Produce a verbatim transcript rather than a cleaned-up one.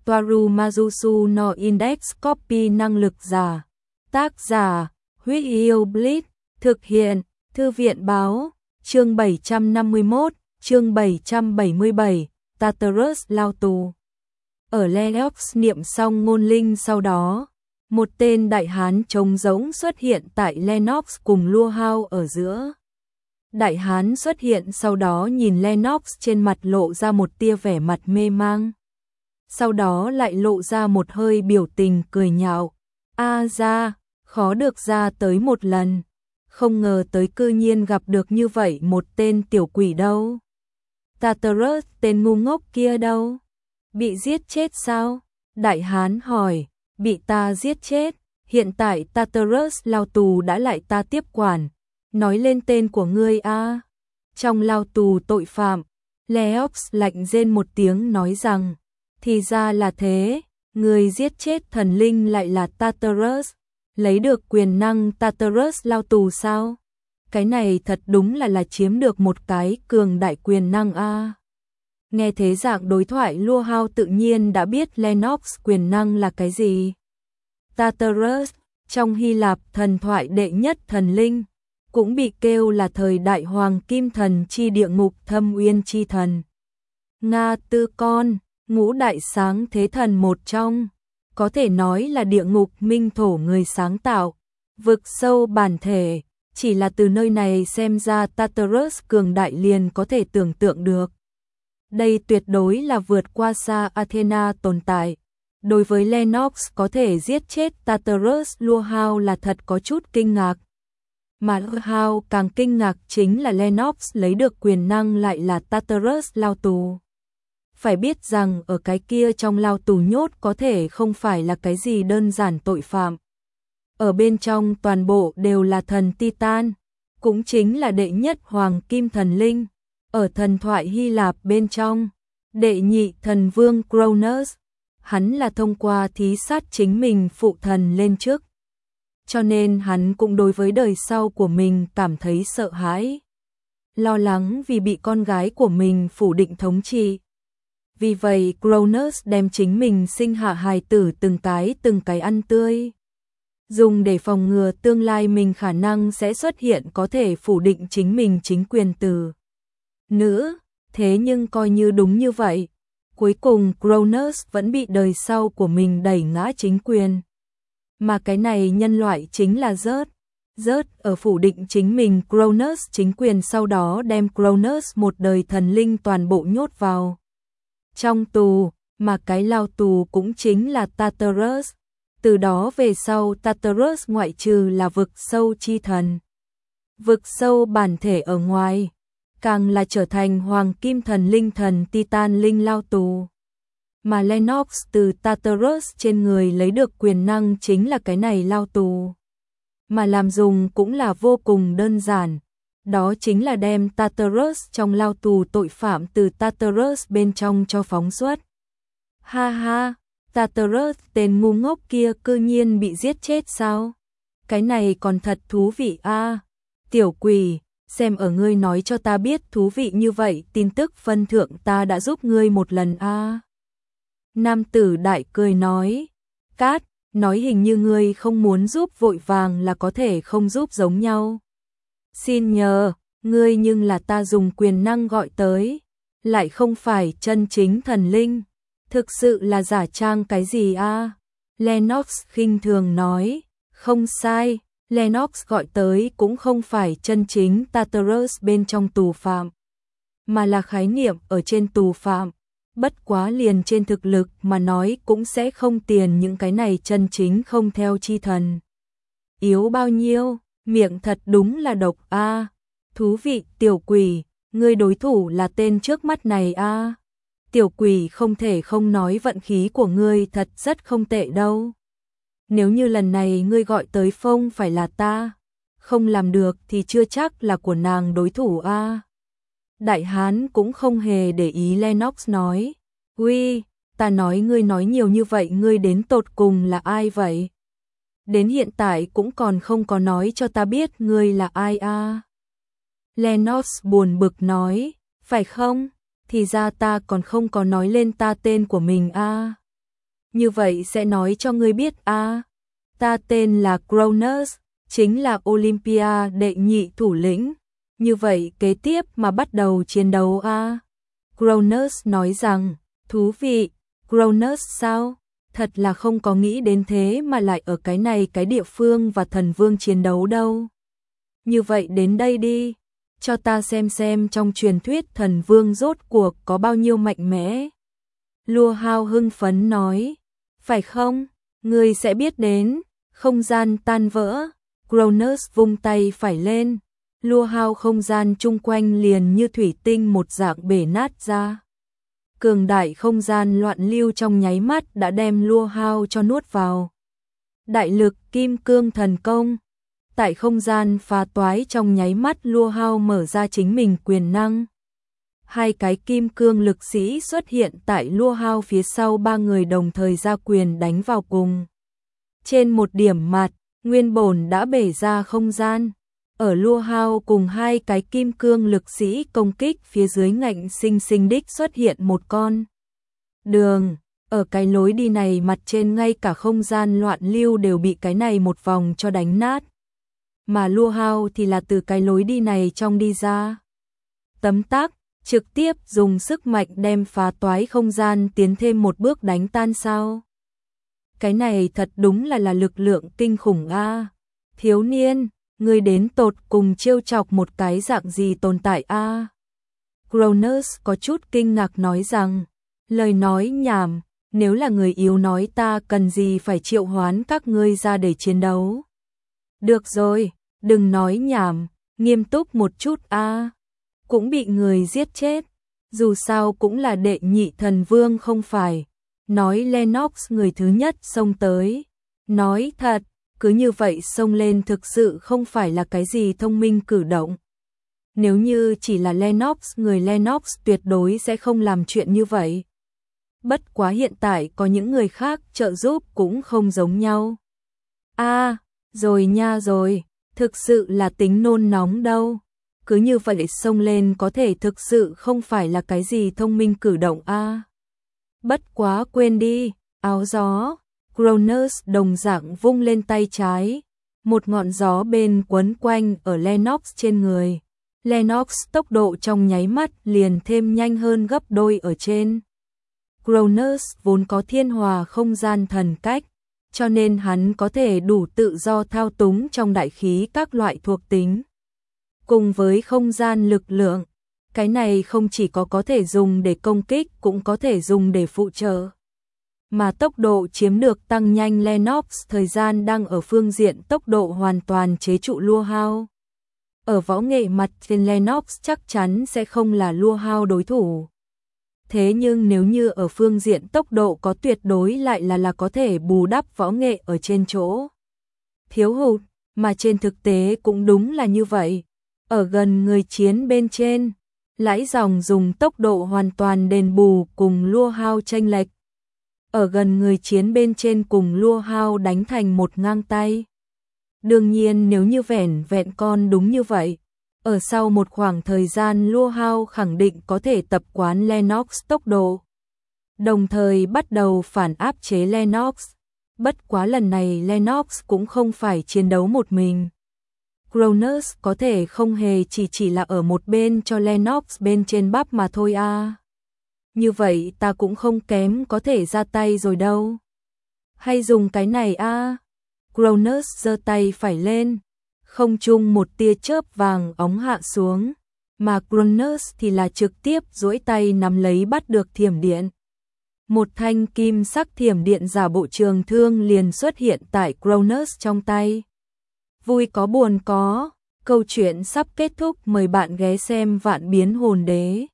Toaru Majusu no Index Copy năng lực giả. Tác giả, Huyết Yêu Blitz, thực hiện, Thư viện báo, chương bảy trăm năm mươi mốt, chương bảy trăm bảy mươi bảy, Tartarus lao tù. Ở Lennox niệm xong ngôn linh sau đó, một tên đại hán trống rỗng xuất hiện tại Lennox cùng Lua Hao ở giữa. Đại hán xuất hiện sau đó nhìn Lennox, trên mặt lộ ra một tia vẻ mặt mê mang. Sau đó lại lộ ra một hơi biểu tình cười nhạo. A ra, khó được ra tới một lần. Không ngờ tới cư nhiên gặp được như vậy một tên tiểu quỷ đâu. Tartarus, tên ngu ngốc kia đâu? Bị giết chết sao? Đại hán hỏi. Bị ta giết chết. Hiện tại Tartarus lao tù đã lại ta tiếp quản. Nói lên tên của ngươi a. Trong lao tù tội phạm, Leox lạnh rên một tiếng nói rằng, thì ra là thế, người giết chết thần linh lại là Tartarus, lấy được quyền năng Tartarus lao tù sao? Cái này thật đúng là là chiếm được một cái cường đại quyền năng a. Nghe thế dạng đối thoại, Lua Hao tự nhiên đã biết Lennox quyền năng là cái gì. Tartarus, trong Hy Lạp thần thoại đệ nhất thần linh, cũng bị kêu là thời đại hoàng kim thần chi địa ngục thâm uyên chi thần. Nga tư con, ngũ đại sáng thế thần một trong, có thể nói là địa ngục minh thổ người sáng tạo, vực sâu bản thể, chỉ là từ nơi này xem ra Tartarus cường đại liền có thể tưởng tượng được. Đây tuyệt đối là vượt qua xa Athena tồn tại. Đối với Lennox có thể giết chết Tartarus, Lua Hao là thật có chút kinh ngạc. Mà Lua Hao càng kinh ngạc chính là Lennox lấy được quyền năng lại là Tartarus lao tù. Phải biết rằng ở cái kia trong lao tù nhốt có thể không phải là cái gì đơn giản tội phạm. Ở bên trong toàn bộ đều là thần Titan, cũng chính là đệ nhất hoàng kim thần linh. Ở thần thoại Hy Lạp bên trong, đệ nhị thần vương Cronus, hắn là thông qua thí sát chính mình phụ thần lên trước. Cho nên hắn cũng đối với đời sau của mình cảm thấy sợ hãi. Lo lắng vì bị con gái của mình phủ định thống trị. Vì vậy Cronus đem chính mình sinh hạ hài tử từng cái từng cái ăn tươi. Dùng để phòng ngừa tương lai mình khả năng sẽ xuất hiện có thể phủ định chính mình chính quyền từ nữ. Thế nhưng coi như đúng như vậy, cuối cùng Cronus vẫn bị đời sau của mình đẩy ngã chính quyền. Mà cái này nhân loại chính là rớt. Rớt ở phủ định chính mình Cronus chính quyền, sau đó đem Cronus một đời thần linh toàn bộ nhốt vào trong tù, mà cái lao tù cũng chính là Tartarus. Từ đó về sau Tartarus ngoại trừ là vực sâu chi thần, vực sâu bản thể ở ngoài, càng là trở thành hoàng kim thần linh thần Titan linh lao tù. Mà Lennox từ Tartarus trên người lấy được quyền năng chính là cái này lao tù. Mà làm dùng cũng là vô cùng đơn giản. Đó chính là đem Tartarus trong lao tù tội phạm từ Tartarus bên trong cho phóng xuất. Ha ha, Tartarus tên ngu ngốc kia cư nhiên bị giết chết sao? Cái này còn thật thú vị a. À, tiểu quỷ, xem ở ngươi nói cho ta biết thú vị như vậy tin tức phân thượng ta đã giúp ngươi một lần a. À. Nam tử đại cười nói, Cát, nói hình như ngươi không muốn giúp vội vàng là có thể không giúp giống nhau. Xin nhờ, ngươi nhưng là ta dùng quyền năng gọi tới, lại không phải chân chính thần linh, thực sự là giả trang cái gì a? À? Lennox khinh thường nói, không sai, Lennox gọi tới cũng không phải chân chính Tartarus bên trong tù phạm, mà là khái niệm ở trên tù phạm. Bất quá liền trên thực lực mà nói cũng sẽ không tiền những cái này chân chính không theo chi thần. Yếu bao nhiêu, miệng thật đúng là độc a. À. Thú vị, tiểu quỷ, ngươi đối thủ là tên trước mắt này a. À. Tiểu quỷ không thể không nói vận khí của ngươi thật rất không tệ đâu. Nếu như lần này ngươi gọi tới Phong phải là ta, không làm được thì chưa chắc là của nàng đối thủ a. À. Đại hán cũng không hề để ý Lennox nói, uy, ta nói ngươi nói nhiều như vậy ngươi đến tột cùng là ai vậy? Đến hiện tại cũng còn không có nói cho ta biết ngươi là ai a. À? Lennox buồn bực nói, phải không? Thì ra ta còn không có nói lên ta tên của mình a. À? Như vậy sẽ nói cho ngươi biết a, ta tên là Cronus, chính là Olympia đệ nhị thủ lĩnh. Như vậy kế tiếp mà bắt đầu chiến đấu a. Cronus nói rằng, thú vị, Cronus sao? Thật là không có nghĩ đến thế mà lại ở cái này cái địa phương và thần vương chiến đấu đâu. Như vậy đến đây đi, cho ta xem xem trong truyền thuyết thần vương rốt cuộc có bao nhiêu mạnh mẽ. Lua Hao hưng phấn nói, phải không? Ngươi sẽ biết đến. Không gian tan vỡ, Cronus vung tay phải lên, Lua Hao không gian chung quanh liền như thủy tinh một dạng bể nát ra. Cường đại không gian loạn lưu trong nháy mắt đã đem Lua Hao cho nuốt vào. Đại lực kim cương thần công. Tại không gian phá toái trong nháy mắt Lua Hao mở ra chính mình quyền năng. Hai cái kim cương lực sĩ xuất hiện tại Lua Hao phía sau, ba người đồng thời ra quyền đánh vào cùng. Trên một điểm mặt, nguyên bổn đã bể ra không gian. Ở Lua Hao cùng hai cái kim cương lực sĩ công kích phía dưới, ngạnh sinh sinh đích xuất hiện một con đường. Ở cái lối đi này mặt trên ngay cả không gian loạn lưu đều bị cái này một vòng cho đánh nát. Mà Lua Hao thì là từ cái lối đi này trong đi ra. Tấm tắc, trực tiếp dùng sức mạnh đem phá toái không gian tiến thêm một bước đánh tan sao. Cái này thật đúng là là lực lượng kinh khủng a. Thiếu niên, ngươi đến tột cùng trêu chọc một cái dạng gì tồn tại a? Cronus có chút kinh ngạc nói rằng, lời nói nhảm, nếu là người yếu nói ta cần gì phải triệu hoán các ngươi ra để chiến đấu. Được rồi, đừng nói nhảm, nghiêm túc một chút a. Cũng bị người giết chết, dù sao cũng là đệ nhị thần vương không phải. Nói Lennox người thứ nhất xông tới. Nói thật, cứ như vậy xông lên thực sự không phải là cái gì thông minh cử động. Nếu như chỉ là Lennox, người Lennox tuyệt đối sẽ không làm chuyện như vậy. Bất quá hiện tại có những người khác trợ giúp cũng không giống nhau. A, à, rồi nha rồi, thực sự là tính nôn nóng đâu. Cứ như vậy xông lên có thể thực sự không phải là cái gì thông minh cử động a. À. Bất quá quên đi, áo gió, Cronus đồng dạng vung lên tay trái, một ngọn gió bên quấn quanh ở Lennox trên người. Lennox tốc độ trong nháy mắt liền thêm nhanh hơn gấp đôi ở trên. Cronus vốn có thiên hòa không gian thần cách, cho nên hắn có thể đủ tự do thao túng trong đại khí các loại thuộc tính. Cùng với không gian lực lượng, cái này không chỉ có có thể dùng để công kích cũng có thể dùng để phụ trợ. Mà tốc độ chiếm được tăng nhanh, Lennox thời gian đang ở phương diện tốc độ hoàn toàn chế trụ Lua Hao. Ở võ nghệ mặt trên Lennox chắc chắn sẽ không là Lua Hao đối thủ. Thế nhưng nếu như ở phương diện tốc độ có tuyệt đối lại là là có thể bù đắp võ nghệ ở trên chỗ thiếu hụt, mà trên thực tế cũng đúng là như vậy. Ở gần người chiến bên trên, Lãi Dòng dùng tốc độ hoàn toàn đền bù cùng Lua Hao chênh lệch. Ở gần người chiến bên trên cùng Lua Hao đánh thành một ngang tay. Đương nhiên nếu như vẻn vẹn con đúng như vậy, ở sau một khoảng thời gian Lua Hao khẳng định có thể tập quán Lennox tốc độ, đồng thời bắt đầu phản áp chế Lennox. Bất quá lần này Lennox cũng không phải chiến đấu một mình. Cronus có thể không hề chỉ chỉ là ở một bên cho Lennox bên trên bắp mà thôi a. À. Như vậy ta cũng không kém có thể ra tay rồi đâu. Hay dùng cái này a. À. Cronus giơ tay phải lên, không trung một tia chớp vàng óng hạ xuống, mà Cronus thì là trực tiếp duỗi tay nắm lấy bắt được thiểm điện. Một thanh kim sắc thiểm điện giả bộ trường thương liền xuất hiện tại Cronus trong tay. Vui có buồn có, câu chuyện sắp kết thúc, mời bạn ghé xem Vạn Biến Hồn Đế.